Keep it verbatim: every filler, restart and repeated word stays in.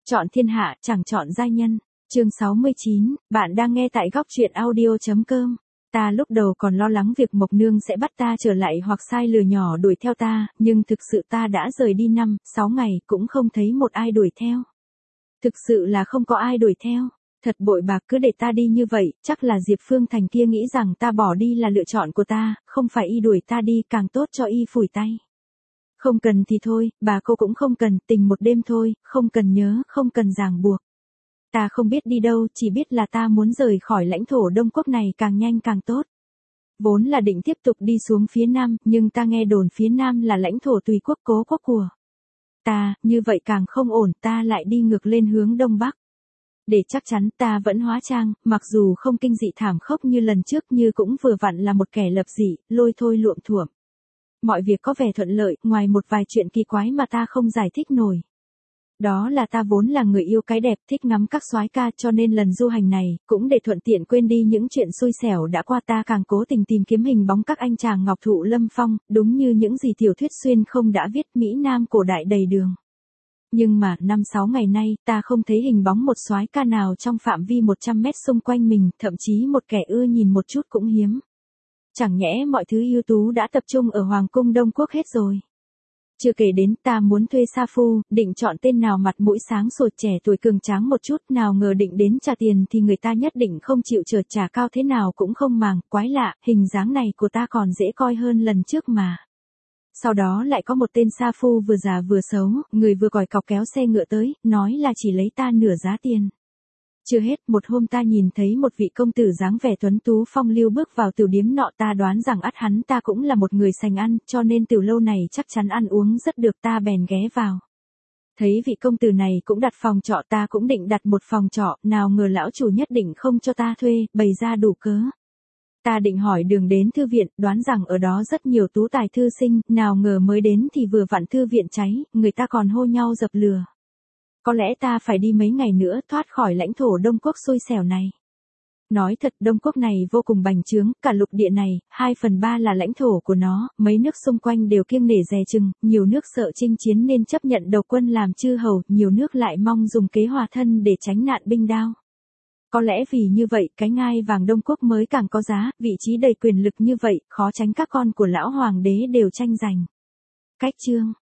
Chọn thiên hạ, chẳng chọn giai nhân. Chương sáu mươi chín, bạn đang nghe tại góc truyện audio.com. Ta lúc đầu còn lo lắng việc Mộc Nương sẽ bắt ta trở lại hoặc sai lừa nhỏ đuổi theo ta, nhưng thực sự ta đã rời đi năm, sáu ngày cũng không thấy một ai đuổi theo. Thực sự là không có ai đuổi theo. Thật bội bạc, cứ để ta đi như vậy, chắc là Diệp Phương Thành kia nghĩ rằng ta bỏ đi là lựa chọn của ta, không phải y đuổi ta đi càng tốt cho y phủi tay. Không cần thì thôi, bà cô cũng không cần, tình một đêm thôi, không cần nhớ, không cần ràng buộc. Ta không biết đi đâu, chỉ biết là ta muốn rời khỏi lãnh thổ Đông Quốc này càng nhanh càng tốt. Vốn là định tiếp tục đi xuống phía Nam, nhưng ta nghe đồn phía Nam là lãnh thổ tùy quốc cố quốc của ta, như vậy càng không ổn, ta lại đi ngược lên hướng Đông Bắc. Để chắc chắn ta vẫn hóa trang, mặc dù không kinh dị thảm khốc như lần trước như cũng vừa vặn là một kẻ lập dị, lôi thôi luộm thuộm. Mọi việc có vẻ thuận lợi, ngoài một vài chuyện kỳ quái mà ta không giải thích nổi. Đó là ta vốn là người yêu cái đẹp, thích ngắm các soái ca, cho nên lần du hành này, cũng để thuận tiện quên đi những chuyện xui xẻo đã qua, ta càng cố tình tìm kiếm hình bóng các anh chàng ngọc thụ lâm phong, đúng như những gì tiểu thuyết xuyên không đã viết, Mỹ Nam cổ đại đầy đường. Nhưng mà, năm sáu ngày nay, ta không thấy hình bóng một soái ca nào trong phạm vi một trăm mét xung quanh mình, thậm chí một kẻ ưa nhìn một chút cũng hiếm. Chẳng nhẽ mọi thứ ưu tú đã tập trung ở Hoàng cung Đông Quốc hết rồi. Chưa kể đến ta muốn thuê sa phu, định chọn tên nào mặt mũi sáng sủa trẻ tuổi cường tráng một chút, nào ngờ định đến trả tiền thì người ta nhất định không chịu chợt trả cao thế nào cũng không màng, quái lạ, hình dáng này của ta còn dễ coi hơn lần trước mà. Sau đó lại có một tên sa phu vừa già vừa xấu, người vừa còi cọc kéo xe ngựa tới, nói là chỉ lấy ta nửa giá tiền. Chưa hết, một hôm ta nhìn thấy một vị công tử dáng vẻ tuấn tú phong lưu bước vào tiểu điếm nọ, ta đoán rằng ắt hắn ta cũng là một người sành ăn, cho nên tiểu lâu này chắc chắn ăn uống rất được, ta bèn ghé vào. Thấy vị công tử này cũng đặt phòng trọ, ta cũng định đặt một phòng trọ, nào ngờ lão chủ nhất định không cho ta thuê, bày ra đủ cớ. Ta định hỏi đường đến thư viện, đoán rằng ở đó rất nhiều tú tài thư sinh, nào ngờ mới đến thì vừa vặn thư viện cháy, người ta còn hô nhau dập lửa. Có lẽ ta phải đi mấy ngày nữa thoát khỏi lãnh thổ Đông Quốc xui xẻo này. Nói thật, Đông Quốc này vô cùng bành trướng, cả lục địa này, hai phần ba là lãnh thổ của nó, mấy nước xung quanh đều kiêng nể dè chừng, nhiều nước sợ chinh chiến nên chấp nhận đầu quân làm chư hầu, nhiều nước lại mong dùng kế hòa thân để tránh nạn binh đao. Có lẽ vì như vậy, cái ngai vàng Đông Quốc mới càng có giá, vị trí đầy quyền lực như vậy, khó tránh các con của lão hoàng đế đều tranh giành. Cách chương